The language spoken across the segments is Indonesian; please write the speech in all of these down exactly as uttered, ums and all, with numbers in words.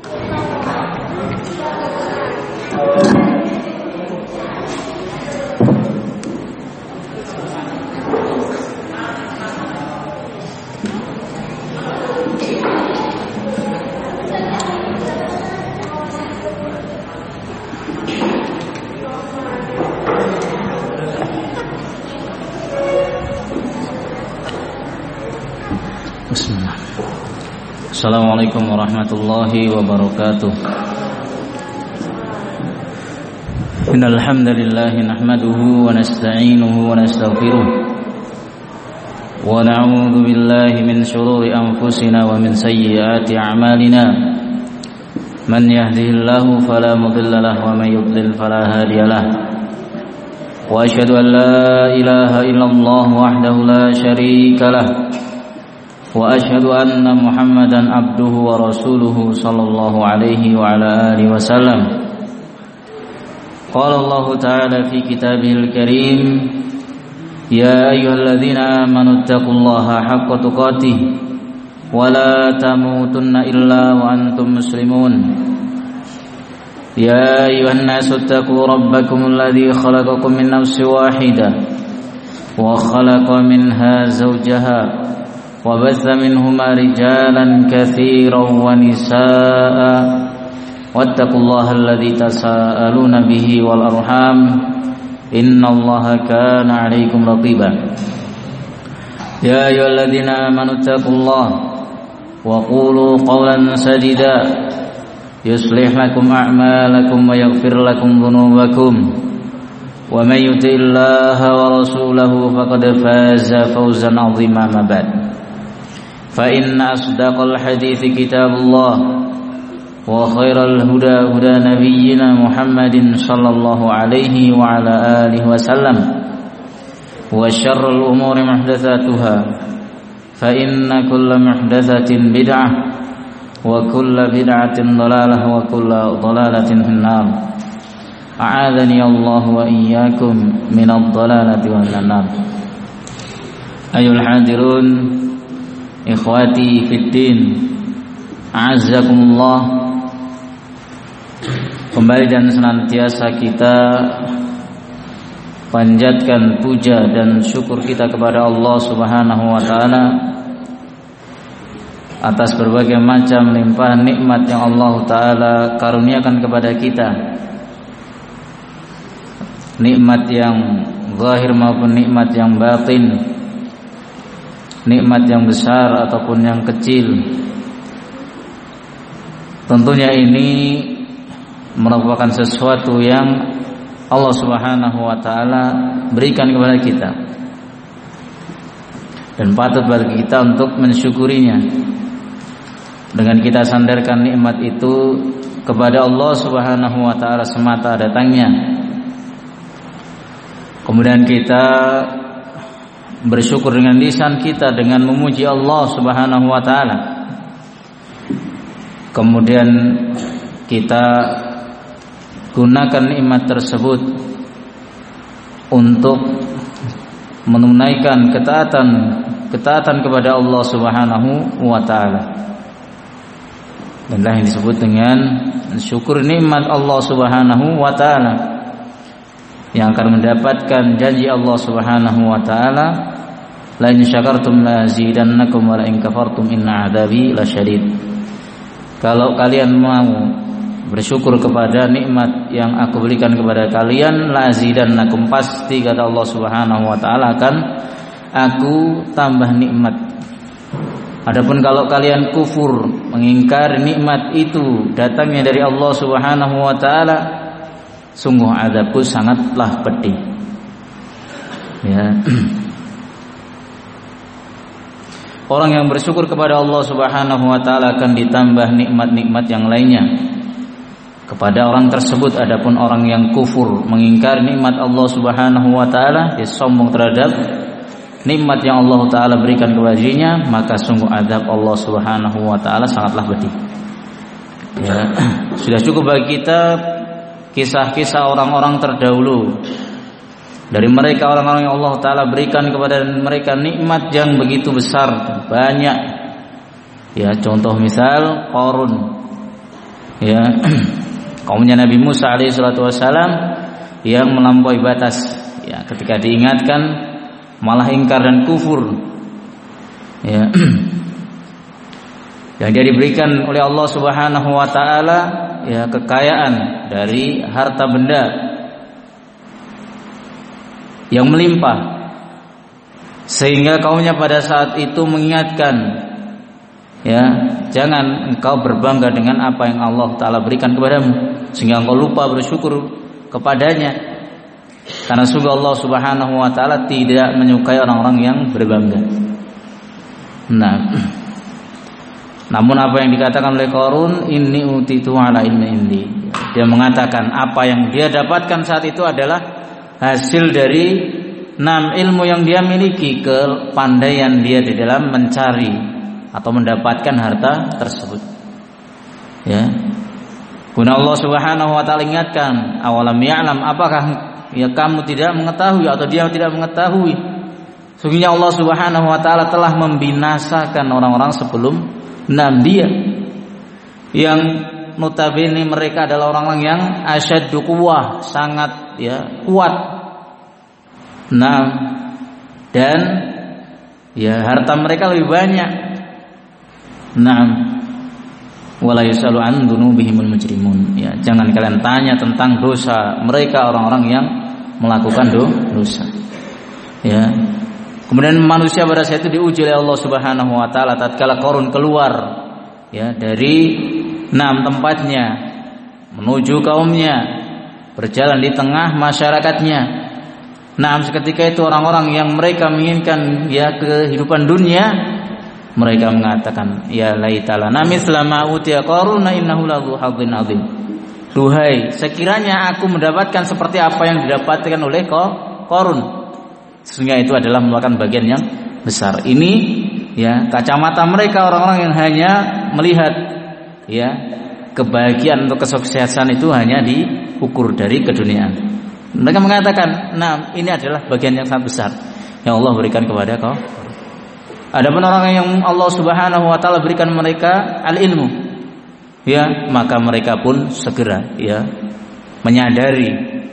Bismillah. Assalamualaikum warahmatullahi wabarakatuh. Innal hamdalillah nahmaduhu wa nasta'inuhu wa nastaghfiruh wa na'udzu billahi min shururi anfusina wa min sayyiati a'malina. Man yahdihillahu fala mudilla lahu wa man yudlil fala hadiya lahu. Wa asyhadu an la ilaha illallah wahdahu la syarika lahu. Wa asyhadu anna Muhammadan abduhu wa rasuluhu sallallahu alaihi wa ala alihi wasallam. Qala Allah ta'ala fi kitabihil karim, ya ayyuhalladzina amanu taqullaha haqqa tuqatih wa la tamutunna illa wa antum muslimun. Ya ayyuhan nasu taqu rabbakumul ladzi khalaqakum min nafsin wahidah wa khalaqa minha zawjaha وبث منهما رجالا كثيرا ونساء واتقوا الله الذي تساءلون به والأرحام إن الله كان عليكم رقيبا يا أيها الذين آمنوا اتقوا الله وقولوا قولا سديدا يصلح لكم أعمالكم ويغفر لكم ذنوبكم ومن يطع الله ورسوله فقد فاز فوزا عظيما. ما بعد، فإن أصدق الحديث كتاب الله وخير الهدى هدى نبينا محمد صلى الله عليه وعلى آله وسلم وشر الأمور محدثاتها فإن كل محدثة بدعة وكل بدعة ضلالة وكل ضلالة في النار. أعاذني الله وإياكم من الضلالة والنار. أيها الحاضرون ikhwati fiddin, a'azzakumullah. Kembali dan senantiasa kita panjatkan puja dan syukur kita kepada Allah Subhanahu wa taala atas berbagai macam limpahan nikmat yang Allah taala karuniakan kepada kita. Nikmat yang zahir maupun nikmat yang batin, nikmat yang besar ataupun yang kecil. Tentunya ini merupakan sesuatu yang Allah Subhanahu wa taala berikan kepada kita, dan patut bagi kita untuk mensyukurinya dengan kita sandarkan nikmat itu kepada Allah Subhanahu wa taala semata datangnya. Kemudian kita bersyukur dengan lisan kita dengan memuji Allah Subhanahu wa taala. Kemudian kita gunakan nikmat tersebut untuk menunaikan ketaatan ketaatan kepada Allah Subhanahu wa taala. Inilah yang disebut dengan syukur nikmat Allah Subhanahu wa taala, yang akan mendapatkan janji Allah Subhanahu wa taala, la in syakartum la azidannakum wa la in kafartum inna 'adzabi lasyadid. Kalau kalian mau bersyukur kepada nikmat yang aku berikan kepada kalian, la azidannakum, pasti kata Allah Subhanahu wa taala akan aku tambah nikmat. Adapun kalau kalian kufur, mengingkari nikmat itu datangnya dari Allah Subhanahu wa taala, sungguh azabku sangatlah pedih. Ya. Orang yang bersyukur kepada Allah Subhanahu wa taala akan ditambah nikmat-nikmat yang lainnya kepada orang tersebut. Adapun orang yang kufur, mengingkari nikmat Allah Subhanahu wa taala, dia sombong terhadap nikmat yang Allah taala berikan kepadanya, maka sungguh azab Allah Subhanahu wa taala sangatlah pedih. Ya, sudah cukup bagi kita kisah-kisah orang-orang terdahulu. Dari mereka orang-orang yang Allah taala berikan kepada mereka nikmat yang begitu besar, banyak. Ya, contoh misal Qarun. ya kaumnya Nabi Musa alaihi salatu wasalam yang melampaui batas, ya ketika diingatkan malah ingkar dan kufur, ya yang dia diberikan oleh Allah Subhanahu wa taala, ya kekayaan dari harta benda yang melimpah, sehingga kaumnya pada saat itu mengingatkan, ya jangan engkau berbangga dengan apa yang Allah taala berikan kepadamu sehingga engkau lupa bersyukur kepadanya, karena sungguh Allah Subhanahu wa taala tidak menyukai orang-orang yang berbangga. Nah, namun apa yang dikatakan oleh Qarun, inni utitu ala ilmi indi, dia mengatakan apa yang dia dapatkan saat itu adalah hasil dari enam ilmu yang dia miliki, kepandaian dia di dalam mencari atau mendapatkan harta tersebut. Ya. Guna Allah Subhanahu wa taala ingatkan, awalam ya'lam, apakah ya kamu tidak mengetahui atau dia tidak mengetahui, sungguhnya Allah Subhanahu wa taala telah membinasakan orang-orang sebelum enam dia, yang notabene mereka adalah orang-orang yang asyaddu quwwah, sangat ya kuat. Nah, dan ya harta mereka lebih banyak. Nah, wala yusalu an dzunubihimul mujrimun. Ya, jangan kalian tanya tentang dosa mereka, orang-orang yang melakukan dosa. Ya. Kemudian manusia pada saat itu diuji oleh Allah Subhanahu wa taala tatkala Qarun keluar, ya dari enam tempatnya menuju kaumnya, berjalan di tengah masyarakatnya. Nah, seketika itu orang-orang yang mereka menginginkan ya kehidupan dunia, mereka mengatakan, ya laitala namithla ma utiya Qarun innahu ladzu hadzin adzim. Duhai, sekiranya aku mendapatkan seperti apa yang didapatkan oleh Qarun. Sehingga itu adalah merupakan bagian yang besar. Ini ya kacamata mereka, orang-orang yang hanya melihat ya kebahagiaan untuk kesuksesan itu hanya diukur dari keduniaan. Mereka mengatakan, nah ini adalah bagian yang sangat besar yang Allah berikan kepada kau. Adapun orang yang Allah Subhanahu wa taala berikan mereka al-ilmu, ya maka mereka pun segera ya menyadari,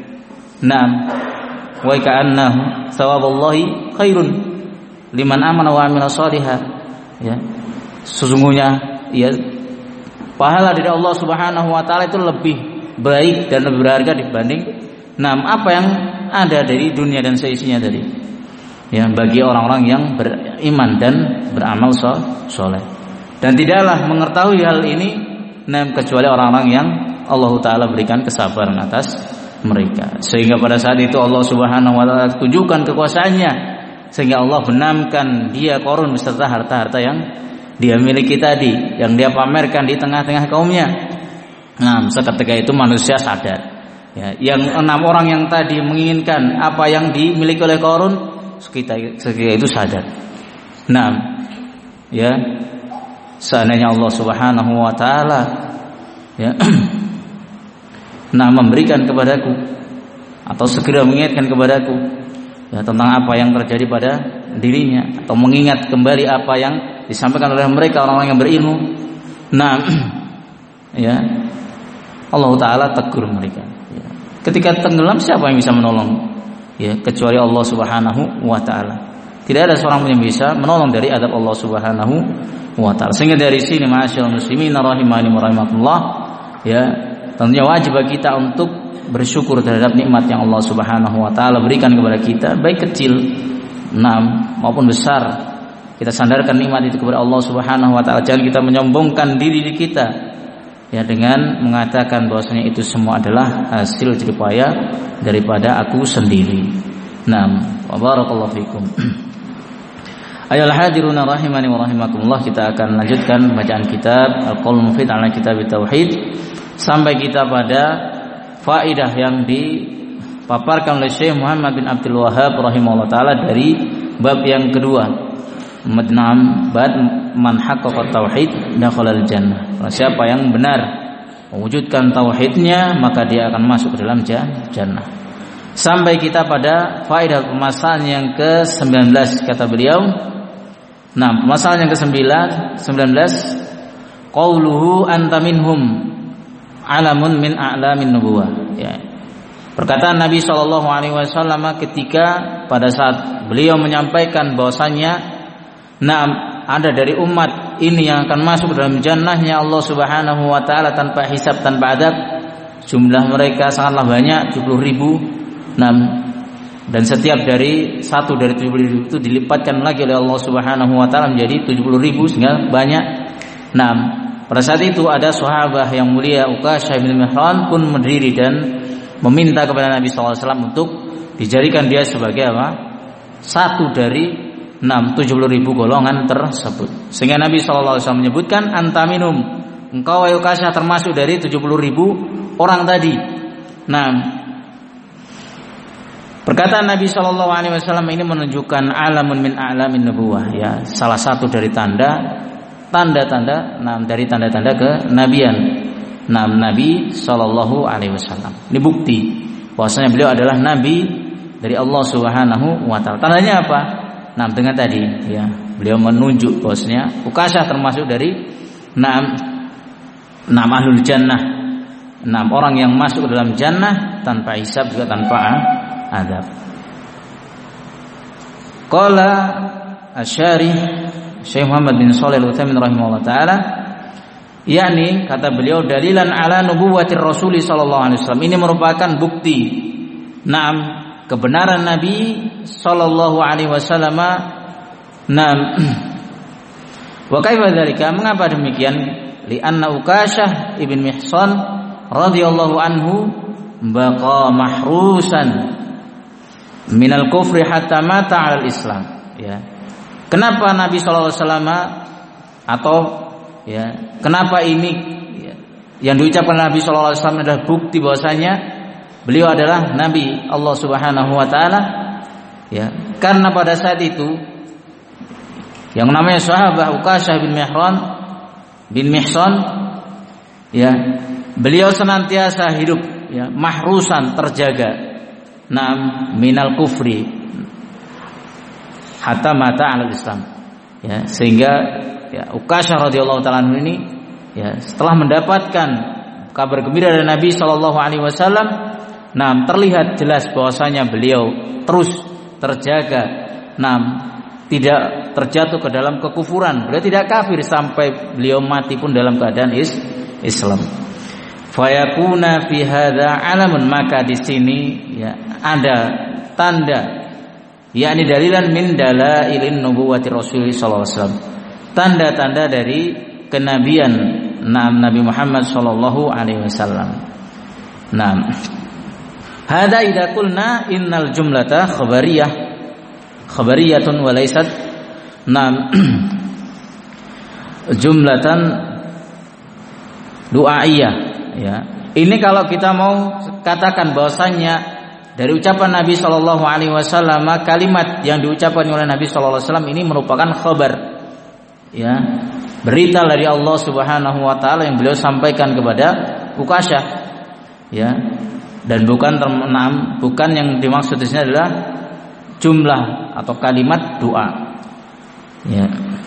nah wa ka'annahu thawabullahi khairun liman amana wa amila shalihan, ya sesungguhnya ya pahala dari Allah Subhanahu wa taala itu lebih baik dan lebih berharga dibanding nah apa yang ada dari dunia dan seisinya tadi, ya bagi orang-orang yang beriman dan beramal soleh. Dan tidaklah mengetahui hal ini nah kecuali orang-orang yang Allah taala berikan kesabaran atas mereka, sehingga pada saat itu Allah Subhanahu wa taala tunjukkan kekuasaannya, sehingga Allah benamkan dia Qarun beserta harta-harta yang dia miliki tadi, yang dia pamerkan di tengah-tengah kaumnya. Nah, seketika itu manusia sadar, ya, yang enam orang yang tadi menginginkan apa yang dimiliki oleh Qarun, seketika itu sadar. Nah, ya seandainya Allah Subhanahu wa taala ya nah memberikan kepadaku atau segera mengingatkan kepadaku ya tentang apa yang terjadi pada dirinya, atau mengingat kembali apa yang disampaikan oleh mereka orang-orang yang berilmu, nah ya Allah taala tegur mereka, ya. Ketika tenggelam siapa yang bisa menolong, ya kecuali Allah Subhanahu wa taala. Tidak ada seorang pun yang bisa menolong dari adab Allah Subhanahu wa taala. Sehingga dari sini ma'asyiral muslimin rahimani wa rahimakumullah, ya tentunya wajib bagi kita untuk bersyukur terhadap nikmat yang Allah Subhanahu wa taala berikan kepada kita, baik kecil enam maupun besar. Kita sandarkan nikmat itu kepada Allah Subhanahu wa taala. Jangan kita menyombongkan diri kita ya dengan mengatakan bahwasanya itu semua adalah hasil jerih payah daripada aku sendiri. Naam, wa barakallahu fikum. Ayol hadiruna rahimani wa rahimakumullah, kita akan lanjutkan bacaan kitab Al-Qaul Mufid ala Kitab Tauhid sampai kita pada faidah yang dipaparkan oleh Syekh Muhammad bin Abdul Wahhab rahimahullah taala dari bab yang kedua, Madnam bab man haqqaqa tauhid dakhalal jannah. Siapa yang benar mewujudkan tauhidnya maka dia akan masuk ke dalam jannah. Sampai kita pada faedah pemasalan yang ke sembilan belas, kata beliau. Nah, pemasalan yang ke sembilan belas, qauluhu anta minhum alamun min a'lamin nubuwah. Ya. Perkataan Nabi Shallallahu Alaihi Wasallam ketika pada saat beliau menyampaikan bahwasannya, nah ada dari umat ini yang akan masuk dalam jannahnya Allah Subhanahu Wa Taala tanpa hisab tanpa adab. Jumlah mereka sangatlah banyak, tujuh puluh ribu. Nah, dan setiap dari satu dari tujuh puluh ribu itu dilipatkan lagi oleh Allah Subhanahu Wa Taala menjadi tujuh puluh ribu sehingga banyak. Nah, pada saat itu ada sahabat yang mulia Uqashah bin Mihsan pun berdiri dan meminta kepada Nabi Shallallahu Alaihi Wasallam untuk dijadikan dia sebagai apa? Satu dari enam tujuh puluh ribu golongan tersebut. Sehingga Nabi Shallallahu Alaihi Wasallam menyebutkan antaminum, engkau Uqashah termasuk dari tujuh puluh ribu orang tadi. Nah, perkataan Nabi Shallallahu Alaihi Wasallam ini menunjukkan alamun min a'lamin nubuwah, ya, salah satu dari tanda tanda-tanda, nah, dari tanda-tanda kenabian. Nah, Nabi Shallallahu Alaihi Wasallam. Ini bukti bahwasanya beliau adalah Nabi dari Allah Subhanahu Wa Taala. Tandanya apa? Nah, dengan tadi, ya, beliau menunjuk bahwasanya Uqashah termasuk dari enam enam ahlul jannah, enam orang yang masuk ke dalam jannah tanpa hisab juga tanpa adab. Qala Asy-Syarih Syekh Muhammad bin Shalih Al-Utsaimin rahimahullah taala, yakni kata beliau dalilan ala nubuwwatir Rasul sallallahu alaihi wasallam, ini merupakan bukti naam kebenaran Nabi sallallahu alaihi wasallam. Naam wa kaifa dzalika, mengapa demikian? Li anna Uqashah ibn Mihsan radhiyallahu anhu baqa mahrusan minal kufri hatta mata 'alal Islam, ya. Kenapa Nabi sallallahu alaihi wasallam atau ya, kenapa ini ya, yang diucapkan Nabi sallallahu alaihi wasallam adalah bukti bahwasanya beliau adalah Nabi Allah Subhanahu Wa Taala, ya, karena pada saat itu yang namanya sahabat Uqashah bin Mihsan bin Mihsan, ya, beliau senantiasa hidup, ya, mahrusan, terjaga, nam minal kufri hatta mata 'alal Islam, ya, sehingga ya, Uqashah radhiyallahu taala ini, ya, setelah mendapatkan kabar gembira dari Nabi sallallahu alaihi wasallam, nah, terlihat jelas bahwasanya beliau terus terjaga, nah, tidak terjatuh ke dalam kekufuran, beliau tidak kafir sampai beliau mati pun dalam keadaan is, Islam. Fayakuna fi hadza alamun, maka di sini, ya, ada tanda, yakni dalilan min dalailin nubuwwati Rasul sallallahu alaihi wasallam, tanda-tanda dari kenabian Nabi Muhammad sallallahu alaihi wasallam. Naam. Hada idza qulna innal jumlata khabariyah khabariyatun wa laysat naam jumlatan du'aiyah, ya. Ini kalau kita mau katakan bahwasanya dari ucapan Nabi sallallahu alaihi wasallam, kalimat yang diucapkan oleh Nabi sallallahu alaihi wasallam ini merupakan khabar, ya, berita dari Allah Subhanahu Wa Taala yang beliau sampaikan kepada Uqashah, ya, dan bukan termenam, bukan yang dimaksud di sini adalah jumlah atau kalimat doa, ya.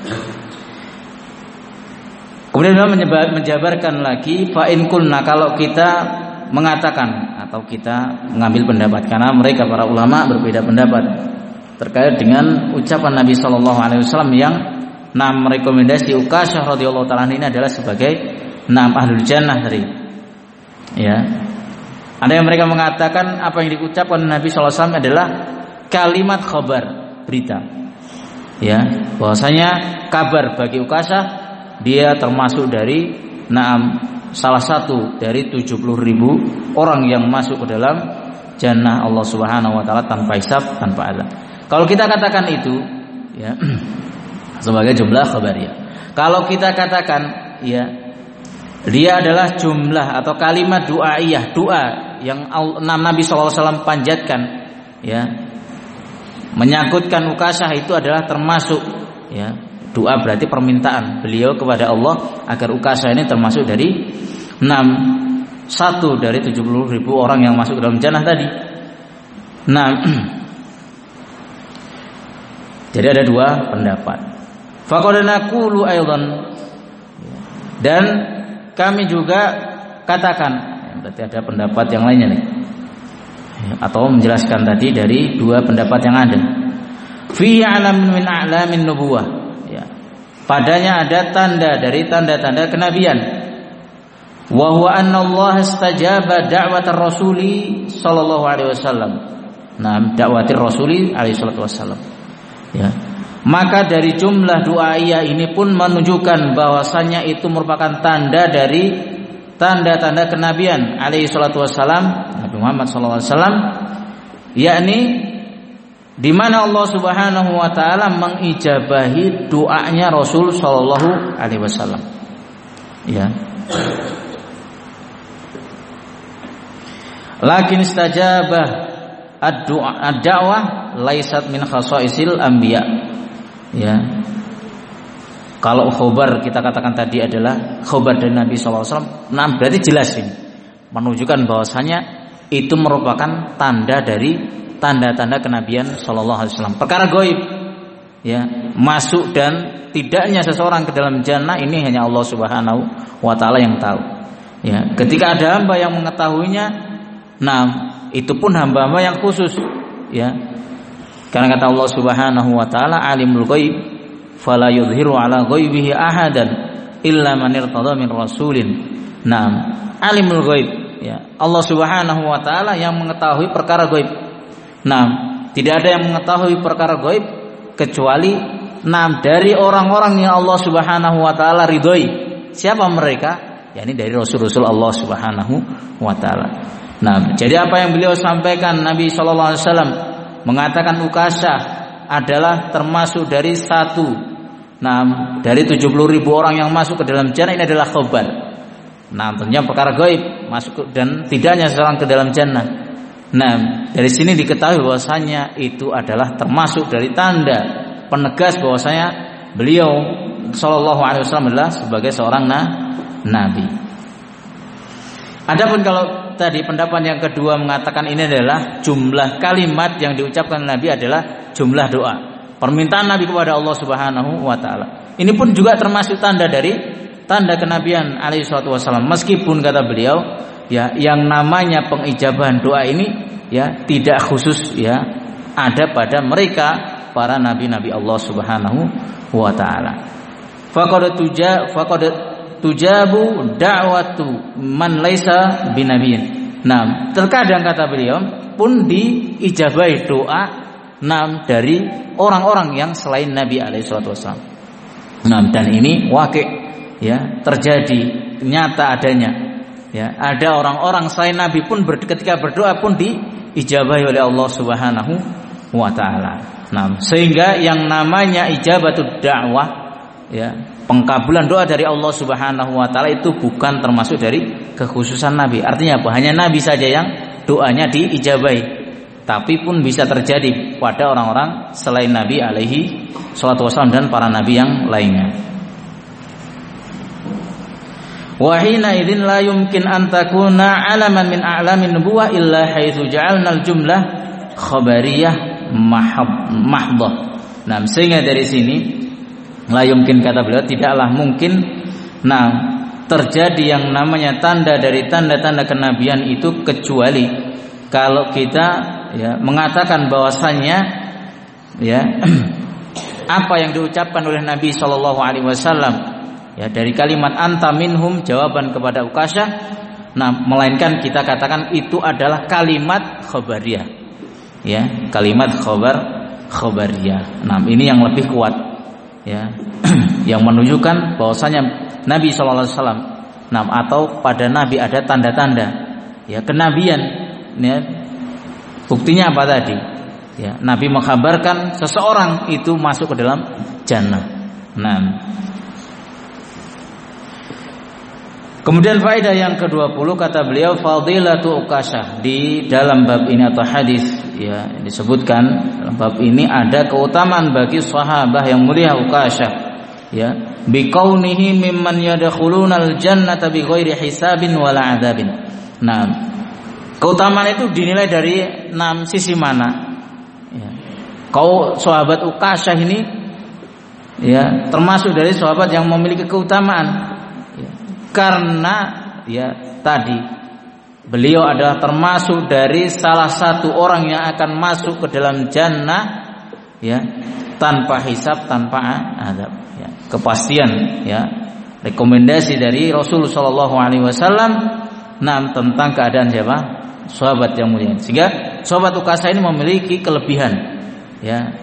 Kemudian beliau menjabarkan lagi, fa in kulna, kalau kita mengatakan atau kita mengambil pendapat, karena mereka para ulama berbeda pendapat terkait dengan ucapan Nabi Shallallahu Alaihi Wasallam yang nam rekomendasi Uqashah radhiyallahu taala ini adalah sebagai nam ahlul jannah tadi, ya. Ada yang mereka mengatakan apa yang diucapkan Nabi Shallallahu Alaihi Wasallam adalah kalimat khabar, berita, ya, bahwasanya kabar bagi Uqashah dia termasuk dari nam salah satu dari tujuh puluh ribu orang yang masuk ke dalam jannah Allah Subhanahu Wa Taala tanpa hisab tanpa adab. Kalau kita katakan itu, ya, sebagai jumlah khabariyah. Kalau kita katakan, ya, dia adalah jumlah atau kalimat du'aiyah, doa yang Nabi sallallahu alaihi wasallam panjatkan, ya, menyangkutkan Uqashah itu adalah termasuk, ya, doa berarti permintaan beliau kepada Allah agar Uqashah ini termasuk dari enam satu dari tujuh puluh ribu orang yang masuk ke dalam jannah tadi. Nah, jadi ada dua pendapat. Faqad naqulu aidan, dan kami juga katakan. Ya, berarti ada pendapat yang lainnya nih. Ya, atau menjelaskan tadi dari dua pendapat yang ada. Fi alamin min a'lamin nubuwah. Ya. Padanya ada tanda dari tanda-tanda kenabian. Wa huwa anna Allah istajaba da'watar rasuli sallallahu alaihi wasallam. Nah, dakwatir rasuli alaihi salatu wasallam. Ya. Maka dari jumlah doa iya ini pun menunjukkan bahwasanya itu merupakan tanda dari tanda-tanda kenabian alaihi salatu wasallam, Nabi Muhammad sallallahu alaihi wasallam, yakni di mana Allah Subhanahu wa taala mengijabahi doanya Rasul sallallahu alaihi wasallam. Ya. Lakin istajabah ad-du'a ad-da'wah laisat min khasaisil anbiya. Ya. Kalau khobar kita katakan tadi adalah khobar dari Nabi sallallahu alaihi wasallam, nah berarti jelas ini menunjukkan bahwasanya itu merupakan tanda dari tanda-tanda kenabian sallallahu alaihi wasallam. Perkara gaib, ya, masuk dan tidaknya seseorang ke dalam jannah ini hanya Allah Subhanahu wa taala yang tahu. Ya, ketika ada hamba yang mengetahuinya, nah itu pun hamba-hamba yang khusus, ya. Karena kata Allah Subhanahu wa taala, alimul ghaib fala yudhiru ala ghaibihi ahadan illa man irtada min rasulin. Naam, alimul ghaib, ya. Allah Subhanahu wa taala yang mengetahui perkara gaib. Naam, tidak ada yang mengetahui perkara gaib kecuali naam dari orang-orang yang Allah Subhanahu wa taala ridhoi. Siapa mereka? yakni dari Rasul-Rasul Allah Subhanahu wa taala. Nah, jadi apa yang beliau sampaikan Nabi sallallahu alaihi wasallam mengatakan Ukasyah adalah termasuk dari satu nah dari tujuh puluh ribu orang yang masuk ke dalam jannah, ini adalah khabar. Nah, tentunya perkara gaib masuk dan tidaknya seorang ke dalam jannah. Nah, dari sini diketahui bahwasanya itu adalah termasuk dari tanda penegas bahwasanya beliau sallallahu alaihi wasallam adalah sebagai seorang nah, nabi. Adapun kalau tadi pendapat yang kedua mengatakan ini adalah jumlah kalimat yang diucapkan Nabi adalah jumlah doa, permintaan Nabi kepada Allah Subhanahu wa taala. Ini pun juga termasuk tanda dari tanda kenabian alaihi salatu wasallam. Meskipun kata beliau, ya, yang namanya pengijabahan doa ini ya tidak khusus ya ada pada mereka para nabi-nabi Allah Subhanahu wa taala. Faqad tuja faqad tujabu da'watu man laisa binabiyin. Nah, terkadang kata beliau pun diijabahi doa nam dari orang-orang yang selain Nabi alaihi salatu wasallam. Nah, dan ini wakil ya terjadi nyata adanya. Ya, ada orang-orang selain Nabi pun ber, ketika berdoa pun diijabahi oleh Allah Subhanahu wa taala. Nah, sehingga yang namanya ijabatud da'wah ya, pengkabulan doa dari Allah Subhanahu wa taala itu bukan termasuk dari kekhususan Nabi. Artinya apa? Hanya Nabi saja yang doanya diijabahi. Tapi pun bisa terjadi pada orang-orang selain Nabi alaihi salatu wasallam dan para nabi yang lainnya. Wa hina idzin la yumkin an takuna alaman min a'lamin nubuwah illa haitsu ja'alna al-jumlah khabariyah mahdhah. Nah, sehingga dari sini la yumkin kata beliau tidaklah mungkin nah terjadi yang namanya tanda dari tanda-tanda kenabian itu kecuali kalau kita ya mengatakan bahwasannya ya apa yang diucapkan oleh Nabi sallallahu alaihi wasallam ya dari kalimat anta minhum jawaban kepada Ukasyah, nah melainkan kita katakan itu adalah kalimat khabariyah ya, kalimat khabar khabariyah. Nah, ini yang lebih kuat ya yang menunjukkan bahwasanya Nabi sallallahu alaihi wasallam nah atau pada Nabi ada tanda-tanda ya kenabian ya. Buktinya apa tadi? Ya, Nabi mengkhabarkan seseorang itu masuk ke dalam jannah. Nah, kemudian faedah yang kedua puluh kata beliau fadilatu Ukasyah, di dalam bab ini atau hadis ya disebutkan dalam bab ini ada keutamaan bagi sahabat yang mulia Ukasyah ya biqaunihi mimman yadkhulunal jannata bighairi hisabin wala adzabin. Nah, keutamaan itu dinilai dari enam sisi mana ya. Kau sahabat Ukasyah ini ya termasuk dari sahabat yang memiliki keutamaan ya. Karena ya tadi beliau adalah termasuk dari salah satu orang yang akan masuk ke dalam jannah ya tanpa hisab, tanpa azab ya. Kepastian ya, rekomendasi dari Rasul sallallahu alaihi wasallam nah tentang keadaan siapa? Sahabat yang mulia. Sehingga sahabat Ukasha ini memiliki kelebihan ya.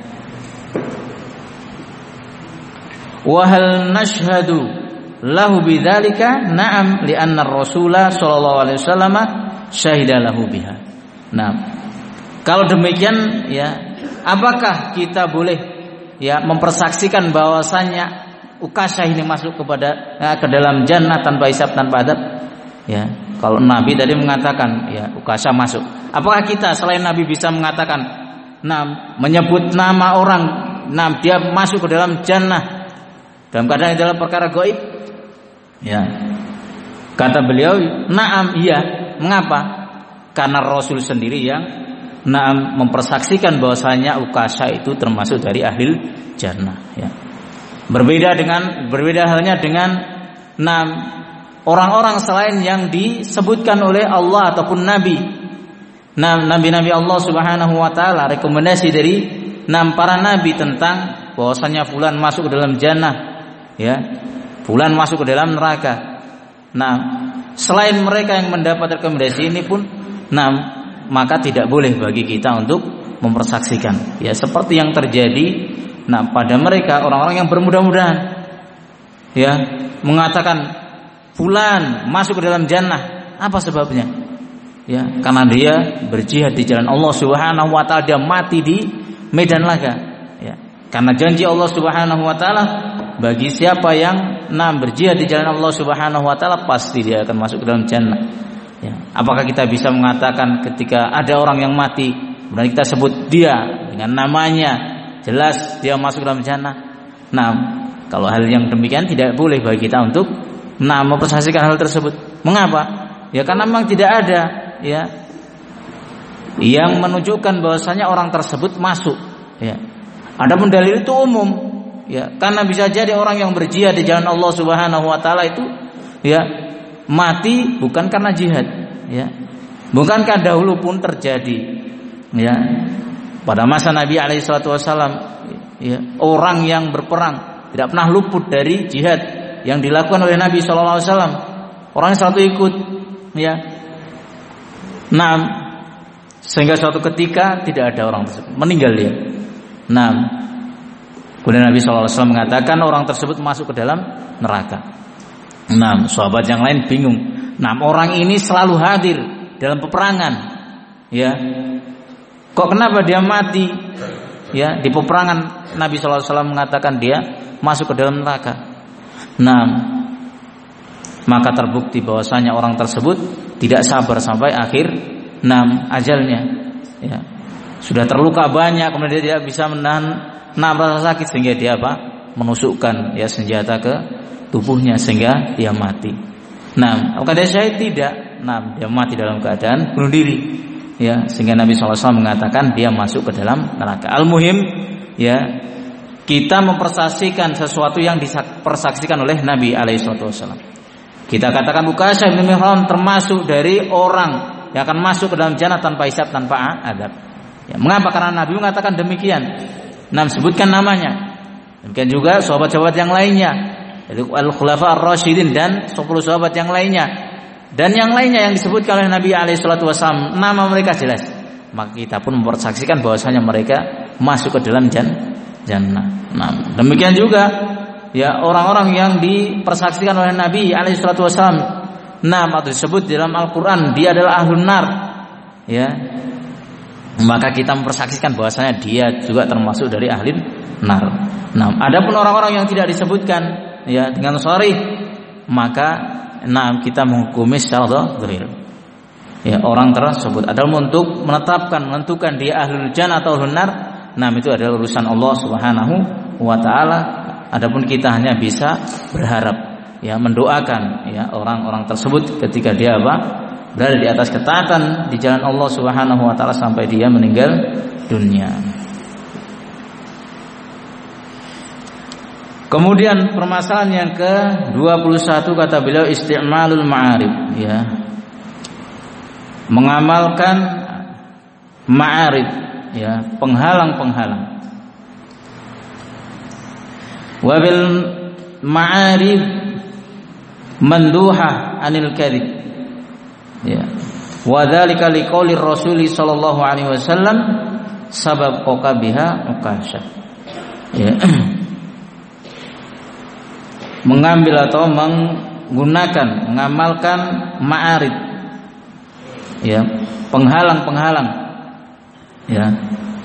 Wa hal nashhadu lahu bidzalika? Na'am, li'anna ar-Rasul sallallahu alaihi wasallam syahida lahu biha. Nah, kalau demikian ya, apakah kita boleh ya mempersaksikan bahwasannya Ukasha ini masuk kepada ya, ke dalam jannah tanpa hisab, tanpa adab? Ya, kalau Nabi tadi mengatakan ya Ukasha masuk, apakah kita selain Nabi bisa mengatakan nah menyebut nama orang nah dia masuk ke dalam jannah dalam keadaan itu adalah perkara gaib? Ya. Kata beliau, "Na'am, iya." Mengapa? Karena Rasul sendiri yang na'am mempersaksikan bahwasanya Ukasha itu termasuk dari ahli jannah ya. Berbeda dengan berbeda halnya dengan na'am orang-orang selain yang disebutkan oleh Allah ataupun nabi. Nah, nabi-nabi Allah Subhanahu wa taala, rekomendasi dari enam para nabi tentang bahwasanya fulan masuk ke dalam jannah ya, fulan masuk ke dalam neraka. Nah, selain mereka yang mendapat rekomendasi ini pun nah, maka tidak boleh bagi kita untuk mempersaksikan ya, seperti yang terjadi nah pada mereka orang-orang yang bermudah-mudahan ya, mengatakan fulan masuk ke dalam jannah. Apa sebabnya? Ya, karena dia berjihad di jalan Allah Subhanahu wa taala, dia mati di medan laga. Ya, karena janji Allah Subhanahu wa taala bagi siapa yang nah berjihad di jalan Allah Subhanahu wa taala pasti dia akan masuk ke dalam jannah. Ya, apakah kita bisa mengatakan ketika ada orang yang mati kemudian kita sebut dia dengan namanya, jelas dia masuk ke dalam jannah? Nah, kalau hal yang demikian tidak boleh bagi kita untuk nah mempersaksikan hal tersebut. Mengapa? Ya karena memang tidak ada ya yang menunjukkan bahwasanya orang tersebut masuk ya. Adapun dalil itu umum ya, karena bisa jadi orang yang berjihad di jalan Allah Subhanahu wa taala itu ya mati bukan karena jihad ya. Bukankah dahulu pun terjadi ya pada masa Nabi alaihi salatu wasallam ya, orang yang berperang tidak pernah luput dari jihad yang dilakukan oleh Nabi sallallahu alaihi wasallam. Orang yang satu ikut ya. Nah, sehingga suatu ketika tidak ada orang tersebut, meninggal dia. Nah, kemudian Nabi sallallahu alaihi wasallam mengatakan orang tersebut masuk ke dalam neraka. Nah, sahabat yang lain bingung. Nah, orang ini selalu hadir dalam peperangan. Ya. Kok kenapa dia mati? Ya, di peperangan Nabi sallallahu alaihi wasallam mengatakan dia masuk ke dalam neraka. Nah, maka terbukti bahwasanya orang tersebut tidak sabar sampai akhir enam ajalnya. Ya. Sudah terluka banyak, kemudian dia tidak bisa menahan nah rasa sakit sehingga dia apa? Menusukkan ya senjata ke tubuhnya sehingga dia mati. Nah, apakah dia syahid? Tidak. Nah, dia mati dalam keadaan bunuh diri. Ya, sehingga Nabi sallallahu alaihi wasallam mengatakan dia masuk ke dalam neraka. Al-muhim ya, kita mempersaksikan sesuatu yang dipersaksikan oleh Nabi alaihi wasallam. Kita katakan Ukasha bin Mihran termasuk dari orang yang akan masuk ke dalam jannah tanpa hisab, tanpa adab. Ya, mengapa? Karena Nabi mengatakan demikian. Nah, sebutkan namanya. Demikian juga sahabat-sahabat yang lainnya, yaitu Al-Khulafa Ar-Rasyidin dan sepuluh sahabat yang lainnya. Dan yang lainnya yang disebutkan oleh Nabi alaihi salatu wasallam, nama mereka jelas. Maka kita pun mempersaksikan bahwasanya mereka masuk ke dalam jannah. Nah, demikian juga ya orang-orang yang dipersaksikan oleh Nabi alaihi salatu wasallam, nah atau disebut dalam Al-Qur'an dia adalah ahlun nar. Ya. Maka kita mempersaksikan bahwasanya dia juga termasuk dari ahli nar. Nah, adapun orang-orang yang tidak disebutkan ya dengan sharih, maka nah kita menghukumi secara zahir. Ya, orang tersebut adalah untuk menetapkan, menentukan dia ahlul jannah atau ahlun nar. Nah, itu adalah urusan Allah Subhanahu wa taala. Adapun kita hanya bisa berharap, ya mendoakan ya orang-orang tersebut ketika dia apa? Berada di atas ketaatan di jalan Allah Subhanahu wa taala sampai dia meninggal dunia. Kemudian permasalahan yang ke dua puluh satu kata beliau isti'malul ma'arif, ya. Mengamalkan ma'arif, ya, penghalang-penghalang. Wa bil ma'arif manduha anil kadhib. Ya. Wa dzalika liqaulir Rasul sallallahu alaihi wasallam sabab qabiha ukasha. Ya. Mengambil atau menggunakan, mengamalkan ma'arif, ya, penghalang-penghalang, ya,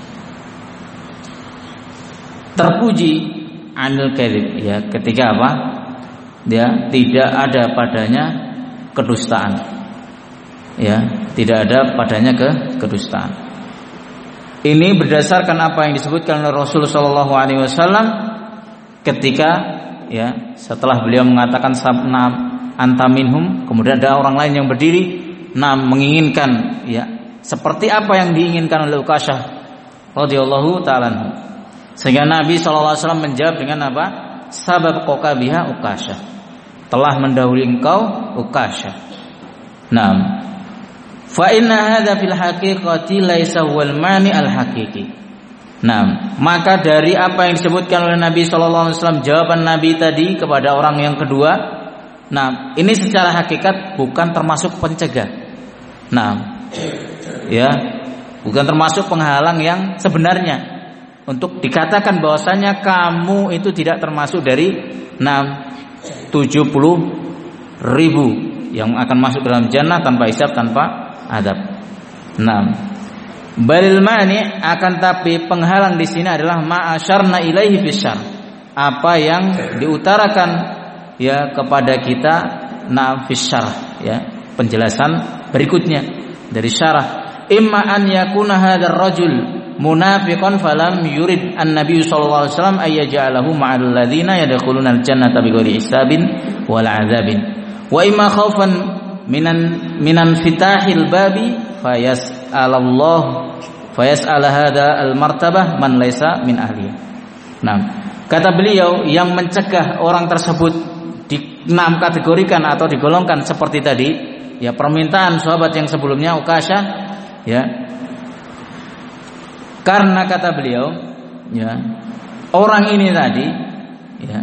terpuji anil kadhib, ya, ketika apa? Dia tidak ada padanya kedustaan, ya, tidak ada padanya ke kedustaan. Ini berdasarkan apa yang disebutkan oleh Rasulullah shallallahu alaihi wasallam ketika, ya, setelah beliau mengatakan sabna anta minhum, kemudian ada orang lain yang berdiri, nah, menginginkan, ya, seperti apa yang diinginkan oleh Ukasyah radhiyallahu ta'ala anhu. Sehingga Nabi shallallahu alaihi wasallam menjawab dengan apa? Sabab qabiha Ukasyah, telah mendahului engkau Ukasyah. Naam. Fa inna hadza fil haqiqati laisa huwal mani al haqiqi. Nah, maka dari apa yang disebutkan oleh Nabi shallallahu alaihi wasallam, jawaban Nabi tadi kepada orang yang kedua, nah, ini secara hakikat bukan termasuk pencegah. Nah, ya, bukan termasuk penghalang yang sebenarnya untuk dikatakan bahwasanya kamu itu tidak termasuk dari nah, tujuh puluh ribu yang akan masuk dalam jannah tanpa hisab, tanpa adab. Nah, balil mani, akan tapi penghalang di sini adalah ma'asyarna ilaihi fisyar, apa yang diutarakan, ya, kepada kita na fisyar, ya, penjelasan berikutnya dari syarah. Imma an yakuna hadzal rajul munafiqan falam yurid an-nabiy sallallahu alaihi wasallam ay yaj'alahu ma'al ladzina yadkhuluna al-jannata bighairi hisabin wal 'adzabin, wa imma khaufan minan minan fitahil babi fayas'alallahu fayas'al hadza al-martabah man laisa min ahliha. Nah, kata beliau, yang mencegah orang tersebut dikategorikan atau digolongkan seperti tadi, ya, permintaan sahabat yang sebelumnya Ukasyah, ya, karena kata beliau, ya, orang ini tadi, ya,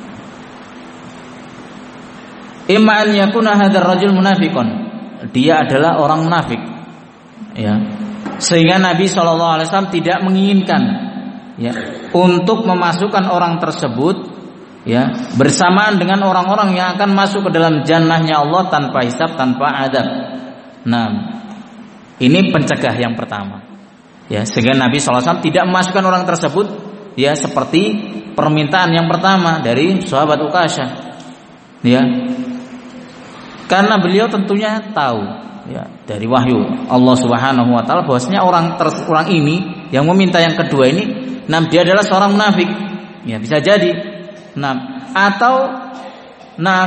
imma an yakuna hadzal rajul munafiqan, dia adalah orang munafik, ya, sehingga Nabi shallallahu alaihi wasallam tidak menginginkan, ya, untuk memasukkan orang tersebut, ya, bersamaan dengan orang-orang yang akan masuk ke dalam jannahnya Allah tanpa hisab, tanpa adab. Nah, ini pencegah yang pertama, ya, sehingga Nabi shallallahu alaihi wasallam tidak memasukkan orang tersebut, ya, seperti permintaan yang pertama dari sahabat Ukasyah, ya, karena beliau tentunya tahu, ya, dari wahyu Allah Subhanahu wa taala bahwasanya orang ter, orang ini yang meminta yang kedua ini, nah, dia adalah seorang munafik, ya, bisa jadi, nah, atau nah,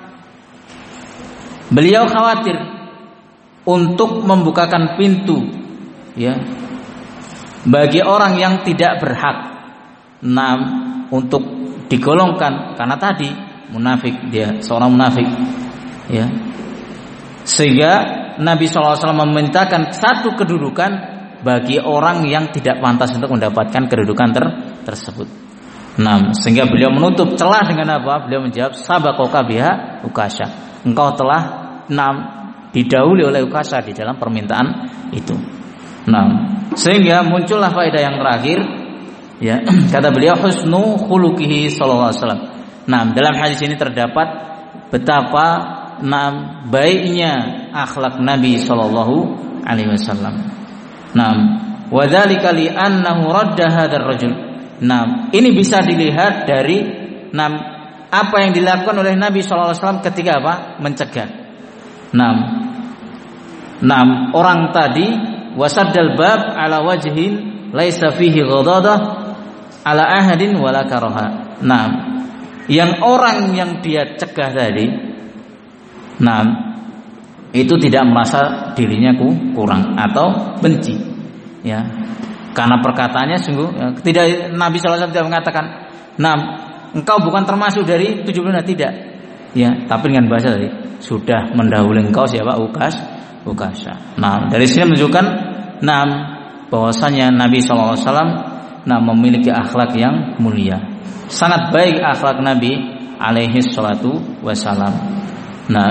beliau khawatir untuk membukakan pintu, ya, bagi orang yang tidak berhak, nah, untuk digolongkan karena tadi munafik, dia seorang munafik, ya, sehingga Nabi shallallahu alaihi wasallam memintakan satu kedudukan bagi orang yang tidak pantas untuk mendapatkan kedudukan ter tersebut. Nah, sehingga beliau menutup celah dengan apa? Beliau menjawab sabaqaka biha Ukasyah, engkau telah nam, didahului oleh Ukasyah di dalam permintaan itu. Nah, sehingga muncullah faedah yang terakhir, ya, kata beliau husnu khuluqihi sallallahu alaihi wasallam. Nah, dalam hadis ini terdapat betapa nah, baiknya akhlak Nabi sallallahu alaihi wasallam. Nah, wa dzalika li annahu radda hadzal rajul. Nah, ini bisa dilihat dari nah, apa yang dilakukan oleh Nabi sallallahu alaihi wasallam ketika apa? Mencegah. Nah, nah, orang tadi wasaddal bab ala wajhin laisa fihi ghadadah ala ahadin wala karaha. Nah, yang orang yang dia cegah tadi, nah, itu tidak merasa dirinya kurang atau benci, ya, karena perkataannya sungguh, ya, tidak, Nabi shallallahu alaihi wasallam tidak mengatakan, nah, engkau bukan termasuk dari tujuh puluh lima, tidak. Ya, tapi dengan bahasa tadi sudah mendahului engkau siapa? Ukas, Ukasha. Nah, dari sini menunjukkan nah bahwasanya Nabi sallallahu alaihi wasallam nah memiliki akhlak yang mulia. Sangat baik akhlak Nabi alaihi salatu wasallam. Nah,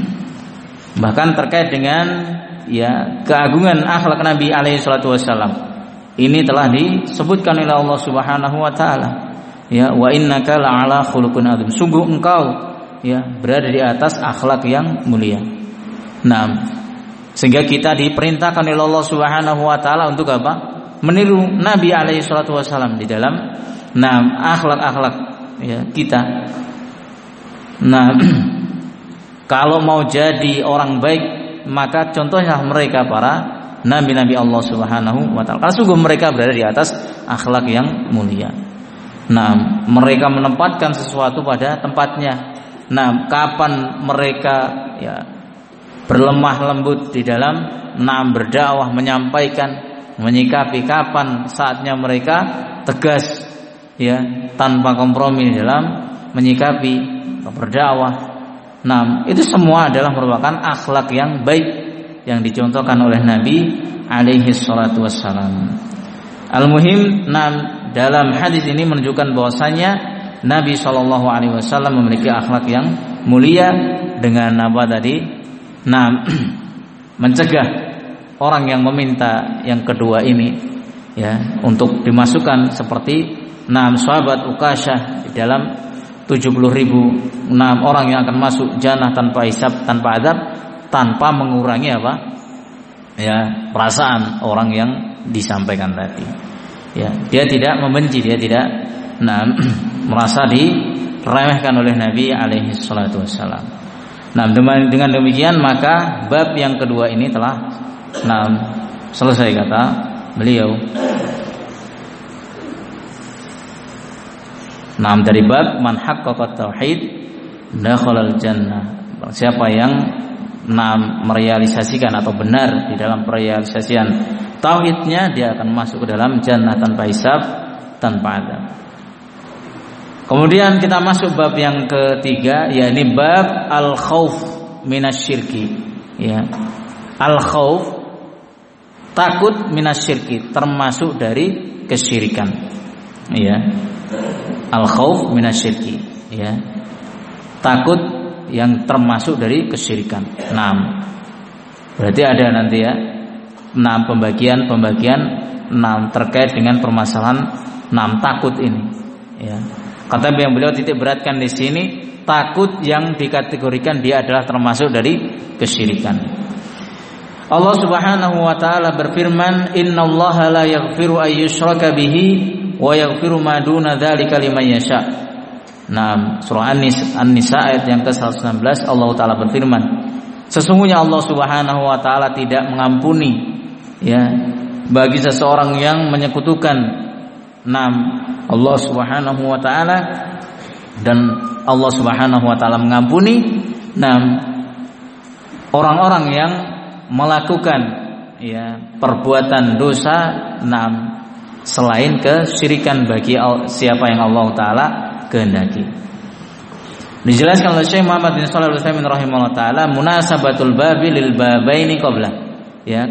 bahkan terkait dengan ya keagungan akhlak Nabi alaihi salatu wasallam, ini telah disebutkan oleh Allah Subhanahu wa taala. Ya, wa innaka la'ala khuluqin adzim. Sungguh engkau ya berada di atas akhlak yang mulia. Nah, sehingga kita diperintahkan oleh Allah Subhanahu wa taala untuk apa? Meniru Nabi alaihi salatu wasallam di dalam nah akhlak-akhlak ya kita. Nah, kalau mau jadi orang baik, maka contohnya mereka para nabi-nabi Allah Subhanahu wa taala. Karena sungguh mereka berada di atas akhlak yang mulia. Nah, mereka menempatkan sesuatu pada tempatnya. Nah, kapan mereka ya berlemah lembut di dalam nah berdakwah, menyampaikan, menyikapi, kapan saatnya mereka tegas ya tanpa kompromi dalam menyikapi berdakwah. Nah, itu semua adalah merupakan akhlak yang baik yang dicontohkan oleh Nabi alaihi salatu wassalam. Al-muhim, nah dalam hadis ini menunjukkan bahwasanya Nabi shallallahu alaihi wasallam memiliki akhlak yang mulia dengan apa tadi? Nah, mencegah orang yang meminta yang kedua ini ya untuk dimasukkan seperti enam sahabat Ukasha di dalam tujuh puluh ribu enam orang yang akan masuk jannah tanpa hisab, tanpa adab, tanpa mengurangi apa? Ya, perasaan orang yang disampaikan tadi. Ya, dia tidak membenci, dia tidak nah merasa diremehkan oleh Nabi alaihi salatu wassalam. Nah, dengan demikian maka bab yang kedua ini telah nah selesai kata beliau. Nah, dari bab man haqqaqa tauhid dakhalal jannah. Siapa yang nah merealisasikan atau benar di dalam perealisasian tauhidnya, dia akan masuk ke dalam jannah tanpa hisab, tanpa adab. Kemudian kita masuk bab yang ketiga, yakni bab al-khauf minasyirki. Ya. Al-khauf, takut minasyirki, termasuk dari kesyirikan. Ya. Al-khauf minasyirki, ya. Takut yang termasuk dari kesyirikan. enam. Berarti ada nanti ya enam pembagian-pembagian enam terkait dengan permasalahan enam takut ini. Ya. Kata yang beliau titik beratkan di sini, takut yang dikategorikan dia adalah termasuk dari kesyirikan. Allah Subhanahu wa taala berfirman, "Innallaha la yaghfiru ay yushraka bihi wa yaghfiru ma duna dzalika liman yasha." Nah, surah An-Nisa ayat yang ke seratus enam belas Allah taala berfirman, sesungguhnya Allah Subhanahu wa taala tidak mengampuni ya bagi seseorang yang menyekutukan Nam Allah Subhanahu wa taala, dan Allah Subhanahu wa taala mengampuni nam orang-orang yang melakukan ya perbuatan dosa nam selain kesyirikan bagi siapa yang Allah taala kehendaki. Dijelaskan oleh Syekh Muhammad bin Shalih Al-Utsaimin rahimahullah taala, munasabatul babi lil babaini qabla, ya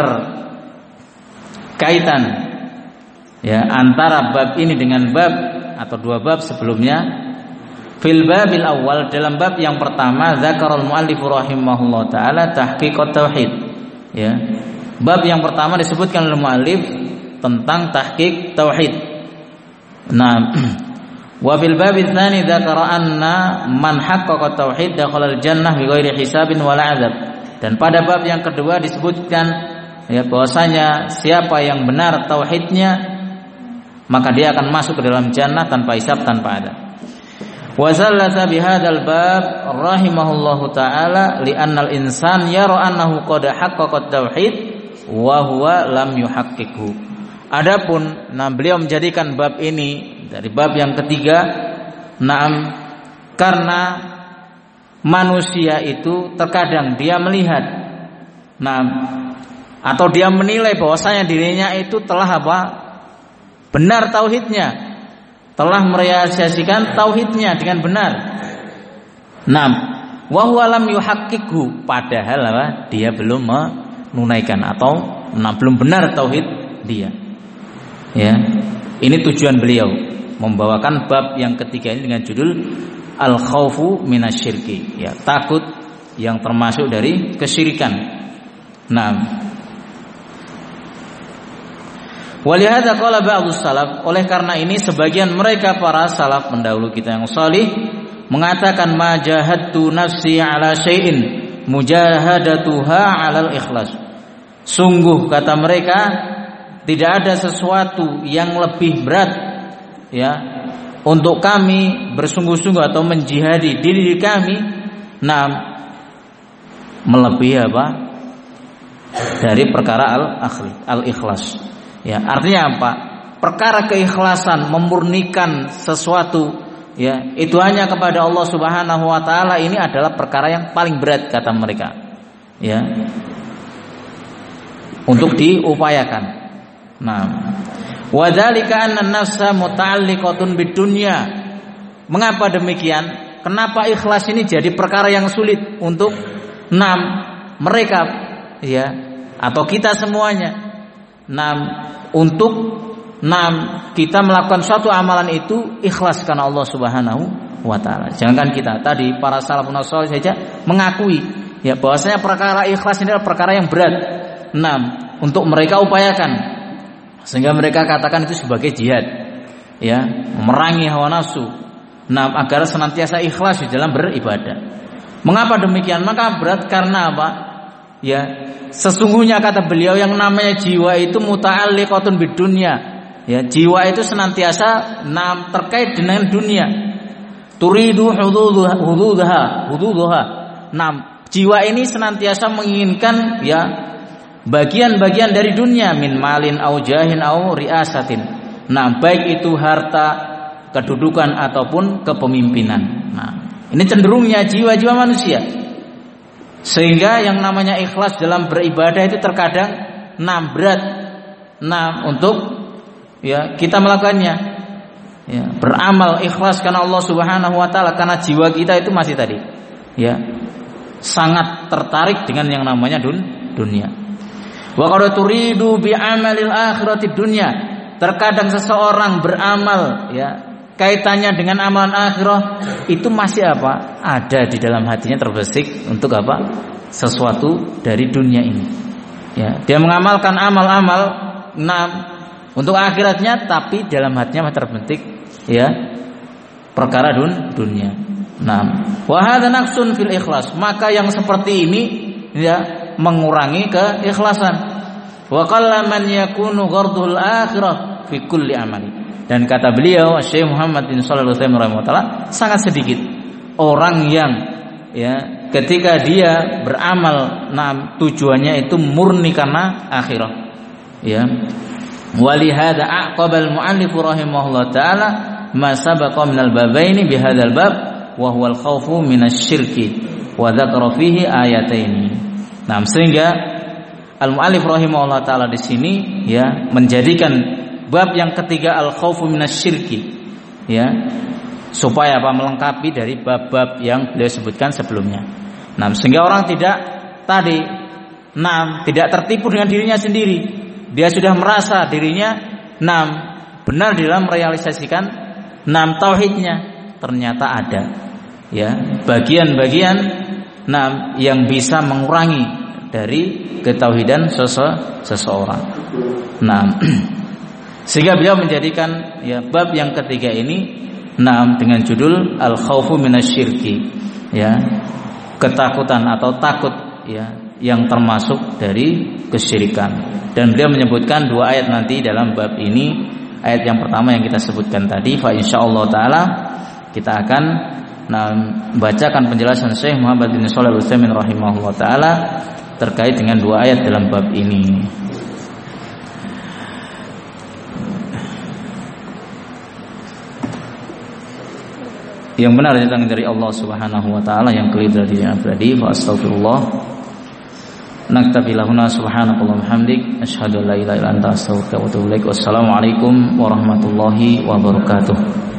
keterkaitan ya antara bab ini dengan bab atau dua bab sebelumnya. Fil babil awal, dalam bab yang pertama, dzakarul muallif rahimahullah taala tahqiqut tauhid. Ya. Bab yang pertama disebutkan oleh muallif tentang tahqiq tauhid. Nah, wa fil babil tsani dzakara anna man haqqaqa tauhid dakhala al jannah bighairi hisabin wala adzab. Dan pada bab yang kedua disebutkan ya bahwasanya siapa yang benar tauhidnya maka dia akan masuk ke dalam jannah tanpa hisab, tanpa adab. Wa zallata bihadzal bab rahimahullahu taala li'annal insan yara annahu qad haqqaqa tauhid wa huwa lam yuhaqqiqhu. Adapun nah beliau menjadikan bab ini dari bab yang ketiga, naam, karena manusia itu terkadang dia melihat naam atau dia menilai bahwasanya dirinya itu telah apa? Benar tauhidnya, telah merealisasikan tauhidnya dengan benar. Enam, wa huwa lam yuhaqqiqhu, padahal apa? Dia belum menunaikan atau nah, belum benar tauhid dia. Ya. Ini tujuan beliau membawakan bab yang ketiga ini dengan judul al-khaufu minasyirki, ya, takut yang termasuk dari kesyirikan. Nah, walihada qala ba'dus salaf, oleh karena ini sebagian mereka para salaf pendahulu kita yang salih mengatakan ma jahadtu nafsi ala syai'in mujahadatuha 'alal ikhlas. Sungguh kata mereka tidak ada sesuatu yang lebih berat, ya, untuk kami bersungguh-sungguh atau menjihadi diri kami, nah, melebihi apa? Dari perkara al-akhli, al-ikhlas. Ya, artinya apa? Perkara keikhlasan, memurnikan sesuatu, ya, itu hanya kepada Allah Subhanahu wa taala, ini adalah perkara yang paling berat kata mereka. Ya. Untuk diupayakan. Nah, wa dzalika anna an-nafsa muta'alliqatun bidunya. Mengapa demikian? Kenapa ikhlas ini jadi perkara yang sulit untuk enam mereka, ya, atau kita semuanya? Enam untuk enam kita melakukan suatu amalan itu ikhlas karena Allah Subhanahu wa taala. Jangan kita tadi para salafun salih saja mengakui, ya, bahwasanya perkara ikhlas ini adalah perkara yang berat. Enam untuk mereka upayakan. Sehingga mereka katakan itu sebagai jihad, ya, memerangi hawa nafsu, nah, agar senantiasa ikhlas di dalam beribadah. Mengapa demikian? Maka berat karena apa? Ya, sesungguhnya kata beliau yang namanya jiwa itu muta'alliqatun bidunya. Ya, jiwa itu senantiasa nah, terkait dengan dunia. Turidu hududha, hududha, hududha. Nah, jiwa ini senantiasa menginginkan, ya, bagian-bagian dari dunia, min malin au jahin au riasatin. Nah, baik itu harta, kedudukan ataupun kepemimpinan. Nah, ini cenderungnya jiwa-jiwa manusia. Sehingga yang namanya ikhlas dalam beribadah itu terkadang nah berat. Nah, untuk, ya, kita melakukannya, ya, beramal ikhlas karena Allah Subhanahu wa taala, karena jiwa kita itu masih tadi, ya, sangat tertarik dengan yang namanya dun, dunia. Wa qad turidu bi amalil akhirati dunya. Terkadang seseorang beramal, ya, kaitannya dengan amalan akhirah itu masih apa? Ada di dalam hatinya terbesit untuk apa? Sesuatu dari dunia ini. Ya, dia mengamalkan amal-amal enam untuk akhiratnya, tapi dalam hatinya masih terbetik, ya, perkara dun, dunia. Nah, wa hadza naqsun fil ikhlas. Maka yang seperti ini, ya, mengurangi keikhlasan. Wa qalla man yakunu ghardul akhirah fi kulli amali. Dan kata beliau Syekh Muhammad bin Shalih Al-Utsaimin rahimahullah, sangat sedikit orang yang, ya, ketika dia beramal, nah, tujuannya itu murni karena akhirat, ya. Walihada aqabal muallif rahimahullah taala ma sabaqa minal babaini bihadzal bab wa huwal khaufu minasyirki wa dzakara fihi ayataini. Nah, sehingga al-mu'allif rahimahullah taala di sini, ya, menjadikan bab yang ketiga al-khaufu minasyirki, ya, supaya apa? Melengkapi dari bab-bab yang beliau sebutkan sebelumnya. Nah, sehingga orang tidak tadi, nah, tidak tertipu dengan dirinya sendiri. Dia sudah merasa dirinya, nah, benar dalam merealisasikan enam tauhidnya, ternyata ada, ya, bagian-bagian nah, yang bisa mengurangi dari ketauhidan sese- seseorang. Nah, sehingga beliau menjadikan, ya, bab yang ketiga ini, nah, dengan judul al-khaufu minasyirki, ya, ketakutan atau takut, ya, yang termasuk dari kesyirikan. Dan beliau menyebutkan dua ayat nanti dalam bab ini. Ayat yang pertama yang kita sebutkan tadi, fa insyaallah taala kita akan nah, bacakan penjelasan Syekh Muhammad bin Shalih Al-Utsaimin rahimahullah taala terkait dengan dua ayat dalam bab ini. Yang benar datang dari Allah Subhanahu wa taala, yang keliru dari diri pribadi. Fa astagfirullah. naktafi lahuna subhanakallahumma hamdik asyhadu an la ilaha illa anta astaghfiruka wa atubu ilaik. Wassalamualaikum warahmatullahi wabarakatuh.